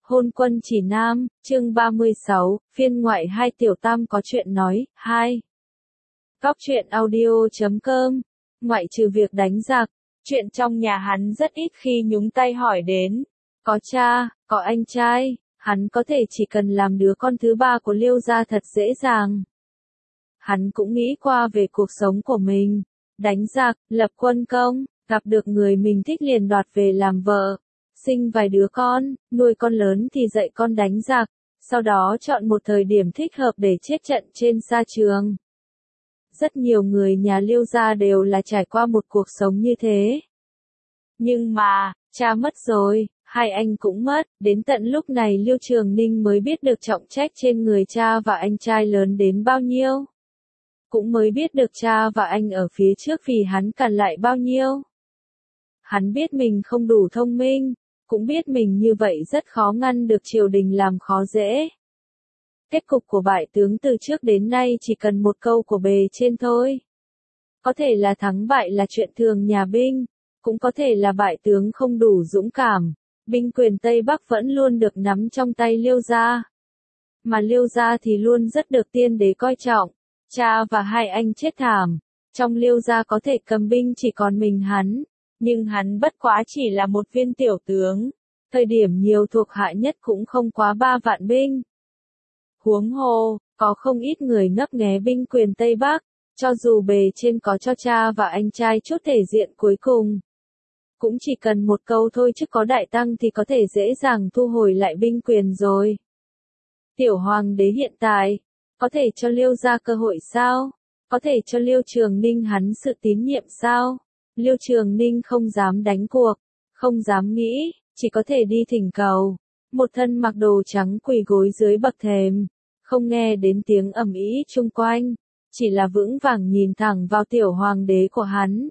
Hôn quân chỉ nam, chương 36, phiên ngoại 2 tiểu tam có chuyện nói, 2. Góc truyện audio.com, ngoại trừ việc đánh giặc, chuyện trong nhà hắn rất ít khi nhúng tay hỏi đến. Có cha, có anh trai, hắn có thể chỉ cần làm đứa con thứ ba của Liêu gia thật dễ dàng. Hắn cũng nghĩ qua về cuộc sống của mình, đánh giặc, lập quân công, gặp được người mình thích liền đoạt về làm vợ. Sinh vài đứa con, nuôi con lớn thì dạy con đánh giặc, sau đó chọn một thời điểm thích hợp để chết trận trên sa trường. Rất nhiều người nhà Liêu gia đều là trải qua một cuộc sống như thế. Nhưng mà, cha mất rồi, hai anh cũng mất, đến tận lúc này Liêu Trường Ninh mới biết được trọng trách trên người cha và anh trai lớn đến bao nhiêu. Cũng mới biết được cha và anh ở phía trước vì hắn cản lại bao nhiêu. Hắn biết mình không đủ thông minh, cũng biết mình như vậy rất khó ngăn được triều đình làm khó dễ. Kết cục của bại tướng từ trước đến nay chỉ cần một câu của bề trên thôi. Có thể là thắng bại là chuyện thường nhà binh, cũng có thể là bại tướng không đủ dũng cảm, binh quyền Tây Bắc vẫn luôn được nắm trong tay Liêu gia. Mà Liêu gia thì luôn rất được tiên đế coi trọng, cha và hai anh chết thảm, trong Liêu gia có thể cầm binh chỉ còn mình hắn. Nhưng hắn bất quá chỉ là một viên tiểu tướng, thời điểm nhiều thuộc hạ nhất cũng không quá 3 vạn binh. Huống hồ, có không ít người ngấp nghé binh quyền Tây Bắc, cho dù bề trên có cho cha và anh trai chút thể diện cuối cùng. Cũng chỉ cần một câu thôi chứ có đại tăng thì có thể dễ dàng thu hồi lại binh quyền rồi. Tiểu hoàng đế hiện tại, có thể cho Liêu gia cơ hội sao? Có thể cho Liêu Trường Ninh hắn sự tín nhiệm sao? Liêu Trường Ninh không dám đánh cuộc, không dám nghĩ, chỉ có thể đi thỉnh cầu. Một thân mặc đồ trắng quỳ gối dưới bậc thềm, không nghe đến tiếng ầm ĩ chung quanh, chỉ là vững vàng nhìn thẳng vào tiểu hoàng đế của hắn.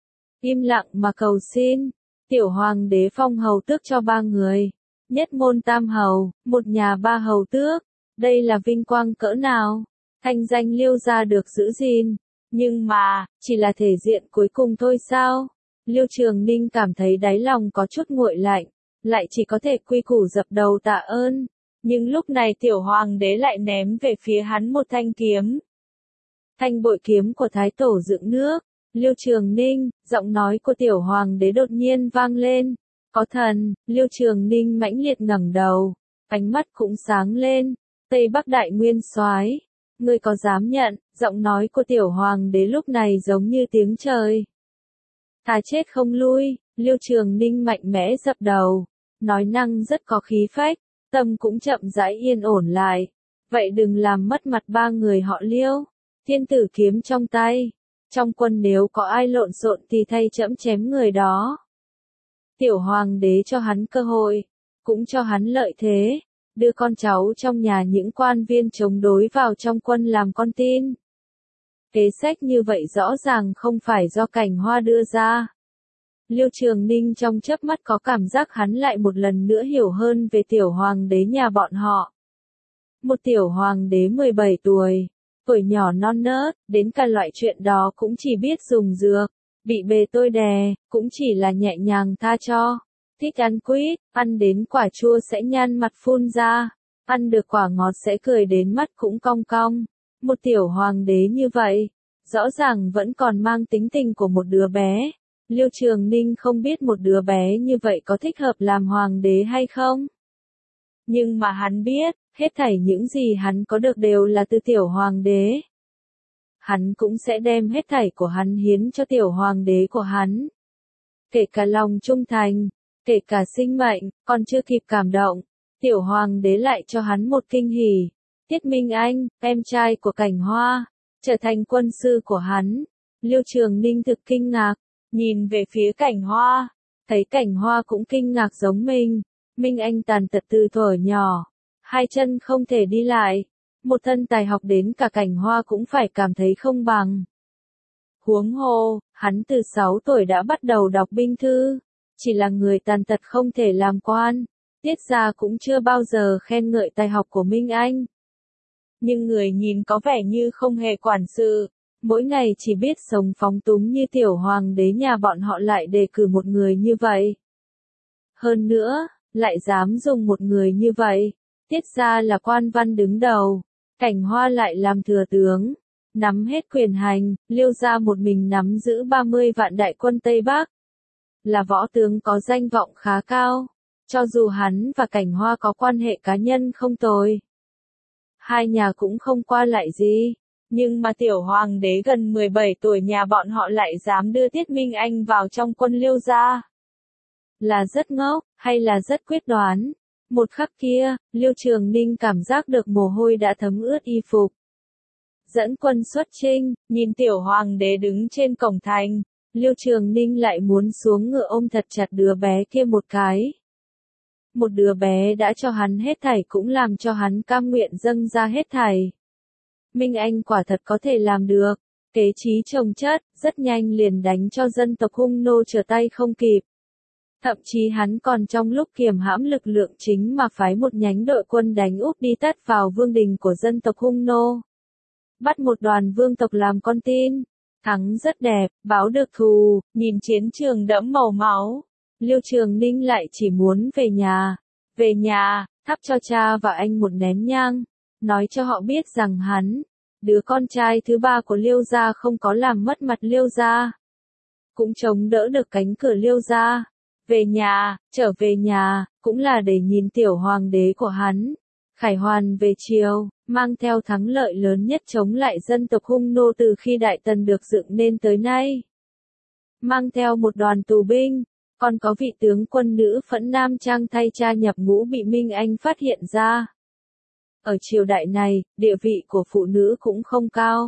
Im lặng mà cầu xin, tiểu hoàng đế phong hầu tước cho 3 người, nhất môn tam hầu, một nhà 3 hầu tước, đây là vinh quang cỡ nào, thanh danh Liêu gia được giữ gìn. Nhưng mà, chỉ là thể diện cuối cùng thôi sao? Liêu Trường Ninh cảm thấy đáy lòng có chút nguội lạnh, lại chỉ có thể quy củ dập đầu tạ ơn. Nhưng lúc này tiểu hoàng đế lại ném về phía hắn một thanh kiếm. Thanh bội kiếm của thái tổ dựng nước. Liêu Trường Ninh, giọng nói của tiểu hoàng đế đột nhiên vang lên. Có thần, Liêu Trường Ninh mãnh liệt ngẩng đầu, ánh mắt cũng sáng lên. Tây Bắc đại nguyên soái, ngươi có dám nhận? Giọng nói của tiểu hoàng đế lúc này giống như tiếng trời. Thà chết không lui, Liêu Trường Ninh mạnh mẽ dập đầu, nói năng rất có khí phách, tâm cũng chậm rãi yên ổn lại. Vậy đừng làm mất mặt 3 người họ Liêu. Thiên tử kiếm trong tay, trong quân nếu có ai lộn xộn thì thay trẫm chém người đó. Tiểu hoàng đế cho hắn cơ hội, cũng cho hắn lợi thế, đưa con cháu trong nhà những quan viên chống đối vào trong quân làm con tin. Kế sách như vậy rõ ràng không phải do Cảnh Hoa đưa ra. Liêu Trường Ninh trong chớp mắt có cảm giác hắn lại một lần nữa hiểu hơn về tiểu hoàng đế nhà bọn họ. Một tiểu hoàng đế 17 tuổi, tuổi nhỏ non nớt, đến cả loại chuyện đó cũng chỉ biết dùng dược, bị bề tôi đè, cũng chỉ là nhẹ nhàng tha cho. Thích ăn quýt, ăn đến quả chua sẽ nhăn mặt phun ra, ăn được quả ngọt sẽ cười đến mắt cũng cong cong. Một tiểu hoàng đế như vậy, rõ ràng vẫn còn mang tính tình của một đứa bé. Liêu Trường Ninh không biết một đứa bé như vậy có thích hợp làm hoàng đế hay không. Nhưng mà hắn biết, hết thảy những gì hắn có được đều là từ tiểu hoàng đế. Hắn cũng sẽ đem hết thảy của hắn hiến cho tiểu hoàng đế của hắn. Kể cả lòng trung thành, kể cả sinh mệnh, còn chưa kịp cảm động, tiểu hoàng đế lại cho hắn một kinh hỉ. Tiết Minh Anh, em trai của Cảnh Hoa, trở thành quân sư của hắn. Liêu Trường Ninh thực kinh ngạc, nhìn về phía Cảnh Hoa, thấy Cảnh Hoa cũng kinh ngạc giống mình. Minh Anh tàn tật từ thuở nhỏ, 2 chân không thể đi lại, một thân tài học đến cả Cảnh Hoa cũng phải cảm thấy không bằng. Huống hồ, hắn từ 6 tuổi đã bắt đầu đọc binh thư, chỉ là người tàn tật không thể làm quan. Tiết gia cũng chưa bao giờ khen ngợi tài học của Minh Anh. Nhưng người nhìn có vẻ như không hề quản sự, mỗi ngày chỉ biết sống phóng túng như tiểu hoàng đế nhà bọn họ lại đề cử một người như vậy. Hơn nữa, lại dám dùng một người như vậy. Tiết ra là quan văn đứng đầu, Cảnh Hoa lại làm thừa tướng, nắm hết quyền hành, Liêu gia một mình nắm giữ 30 vạn đại quân Tây Bắc. Là võ tướng có danh vọng khá cao, cho dù hắn và Cảnh Hoa có quan hệ cá nhân không tồi. Hai nhà cũng không qua lại gì, nhưng mà tiểu hoàng đế gần 17 tuổi nhà bọn họ lại dám đưa Tiết Minh Anh vào trong quân Liêu gia. Là rất ngốc, hay là rất quyết đoán? Một khắc kia, Liêu Trường Ninh cảm giác được mồ hôi đã thấm ướt y phục. Dẫn quân xuất chinh, nhìn tiểu hoàng đế đứng trên cổng thành, Liêu Trường Ninh lại muốn xuống ngựa ôm thật chặt đứa bé kia một cái. Một đứa bé đã cho hắn hết thảy cũng làm cho hắn cam nguyện dâng ra hết thảy. Minh Anh quả thật có thể làm được, kế trí chồng chất, rất nhanh liền đánh cho dân tộc Hung Nô trở tay không kịp. Thậm chí hắn còn trong lúc kiềm hãm lực lượng chính mà phái một nhánh đội quân đánh úp đi tắt vào vương đình của dân tộc Hung Nô. Bắt một đoàn vương tộc làm con tin, thắng rất đẹp, báo được thù, nhìn chiến trường đẫm màu máu. Liêu Trường Ninh lại chỉ muốn về nhà, thắp cho cha và anh một nén nhang, nói cho họ biết rằng hắn, đứa con trai thứ ba của Liêu gia không có làm mất mặt Liêu gia, cũng chống đỡ được cánh cửa Liêu gia. Về nhà, trở về nhà, cũng là để nhìn tiểu hoàng đế của hắn, khải hoàn về triều, mang theo thắng lợi lớn nhất chống lại dân tộc Hung Nô từ khi Đại Tần được dựng nên tới nay. Mang theo một đoàn tù binh, còn có vị tướng quân nữ Phẫn Nam Trang thay cha nhập ngũ bị Minh Anh phát hiện ra. Ở triều đại này, địa vị của phụ nữ cũng không cao.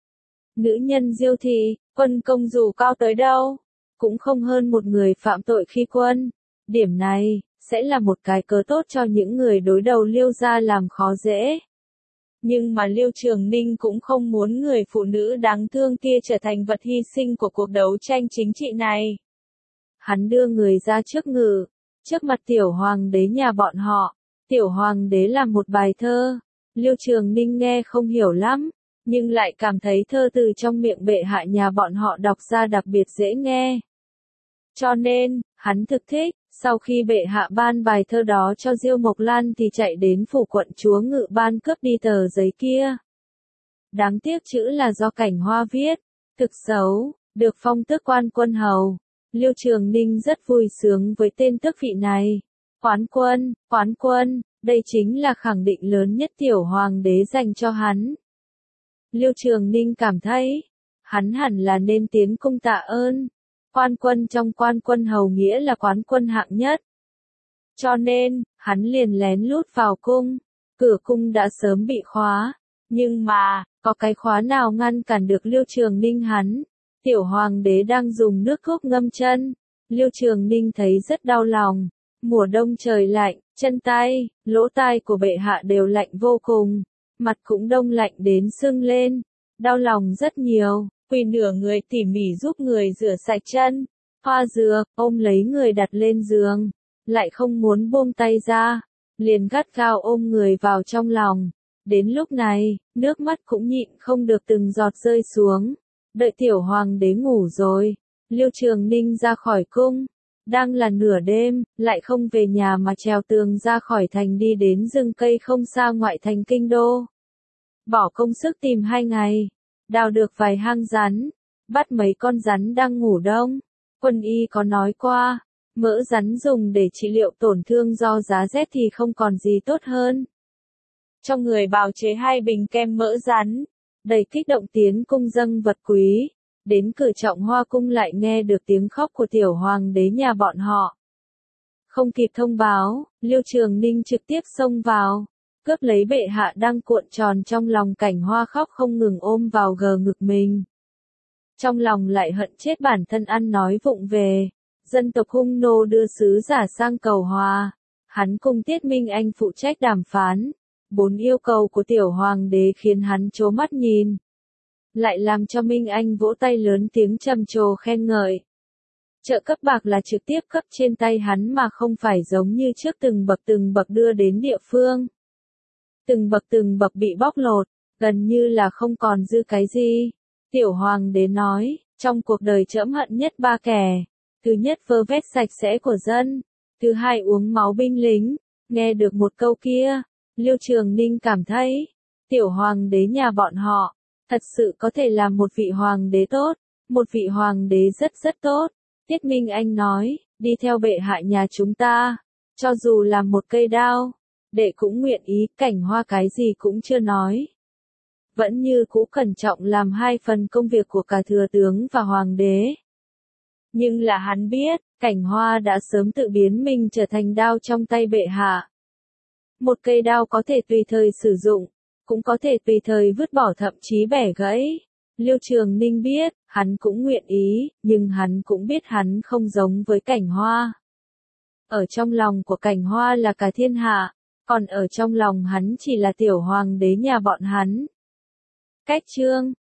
Nữ nhân diêu thị, quân công dù cao tới đâu, cũng không hơn một người phạm tội khi quân. Điểm này, sẽ là một cái cớ tốt cho những người đối đầu Liêu gia làm khó dễ. Nhưng mà Liêu Trường Ninh cũng không muốn người phụ nữ đáng thương kia trở thành vật hy sinh của cuộc đấu tranh chính trị này. Hắn đưa người ra trước ngự, trước mặt tiểu hoàng đế nhà bọn họ. Tiểu hoàng đế làm một bài thơ, Liêu Trường Ninh nghe không hiểu lắm, nhưng lại cảm thấy thơ từ trong miệng bệ hạ nhà bọn họ đọc ra đặc biệt dễ nghe. Cho nên, hắn thực thích, sau khi bệ hạ ban bài thơ đó cho Diêu Mộc Lan thì chạy đến phủ quận chúa Ngự Ban cướp đi tờ giấy kia. Đáng tiếc chữ là do Cảnh Hoa viết, thực xấu, được phong tước quan quân hầu. Liêu Trường Ninh rất vui sướng với tên tước vị này. Quán quân, đây chính là khẳng định lớn nhất tiểu hoàng đế dành cho hắn. Liêu Trường Ninh cảm thấy, hắn hẳn là nên tiến cung tạ ơn. Quan quân trong quan quân hầu nghĩa là quán quân hạng nhất. Cho nên, hắn liền lén lút vào cung. Cửa cung đã sớm bị khóa. Nhưng mà, có cái khóa nào ngăn cản được Liêu Trường Ninh hắn? Tiểu hoàng đế đang dùng nước thuốc ngâm chân. Liêu Trường Ninh thấy rất đau lòng. Mùa đông trời lạnh, chân tay, lỗ tai của bệ hạ đều lạnh vô cùng. Mặt cũng đông lạnh đến sưng lên. Đau lòng rất nhiều. Quỳ nửa người tỉ mỉ giúp người rửa sạch chân, hoa dược, ôm lấy người đặt lên giường, lại không muốn buông tay ra, liền gắt gao ôm người vào trong lòng. Đến lúc này, nước mắt cũng nhịn không được từng giọt rơi xuống. Đợi tiểu hoàng đế ngủ rồi, Liêu Trường Ninh ra khỏi cung, đang là nửa đêm, lại không về nhà mà trèo tường ra khỏi thành đi đến rừng cây không xa ngoại thành kinh đô. Bỏ công sức tìm 2 ngày. Đào được vài hang rắn, bắt mấy con rắn đang ngủ đông. Quân y có nói qua, mỡ rắn dùng để trị liệu tổn thương do giá rét thì không còn gì tốt hơn. Trong người bào chế 2 bình kem mỡ rắn, đầy kích động tiến cung dâng vật quý. Đến cửa Trọng Hoa cung lại nghe được tiếng khóc của tiểu hoàng đế nhà bọn họ. Không kịp thông báo, Liêu Trường Ninh trực tiếp xông vào. Cướp lấy bệ hạ đang cuộn tròn trong lòng. Cảnh Hoa khóc không ngừng ôm vào gờ ngực mình. Trong lòng lại hận chết bản thân ăn nói vụng về. Dân tộc Hung Nô đưa sứ giả sang cầu hòa. Hắn cùng Tiết Minh Anh phụ trách đàm phán. 4 yêu cầu của tiểu hoàng đế khiến hắn trố mắt nhìn. Lại làm cho Minh Anh vỗ tay lớn tiếng trầm trồ khen ngợi. Trợ cấp bạc là trực tiếp cấp trên tay hắn mà không phải giống như trước từng bậc đưa đến địa phương. Từng bậc bị bóc lột, gần như là không còn dư cái gì. Tiểu hoàng đế nói, trong cuộc đời trẫm hận nhất 3 kẻ. Thứ nhất vơ vét sạch sẽ của dân. Thứ hai uống máu binh lính. Nghe được một câu kia, Liêu Trường Ninh cảm thấy, tiểu hoàng đế nhà bọn họ, thật sự có thể làm một vị hoàng đế tốt, một vị hoàng đế rất rất tốt. Tiết Minh Anh nói, đi theo bệ hạ nhà chúng ta, cho dù làm một cây đao, đệ cũng nguyện ý. Cảnh Hoa cái gì cũng chưa nói. Vẫn như cũ cẩn trọng làm 2 phần công việc của cả thừa tướng và hoàng đế. Nhưng là hắn biết, Cảnh Hoa đã sớm tự biến mình trở thành đao trong tay bệ hạ. Một cây đao có thể tùy thời sử dụng, cũng có thể tùy thời vứt bỏ thậm chí bẻ gãy. Liêu Trường Ninh biết, hắn cũng nguyện ý, nhưng hắn cũng biết hắn không giống với Cảnh Hoa. Ở trong lòng của Cảnh Hoa là cả thiên hạ, còn ở trong lòng hắn chỉ là tiểu hoàng đế nhà bọn hắn. Cách chương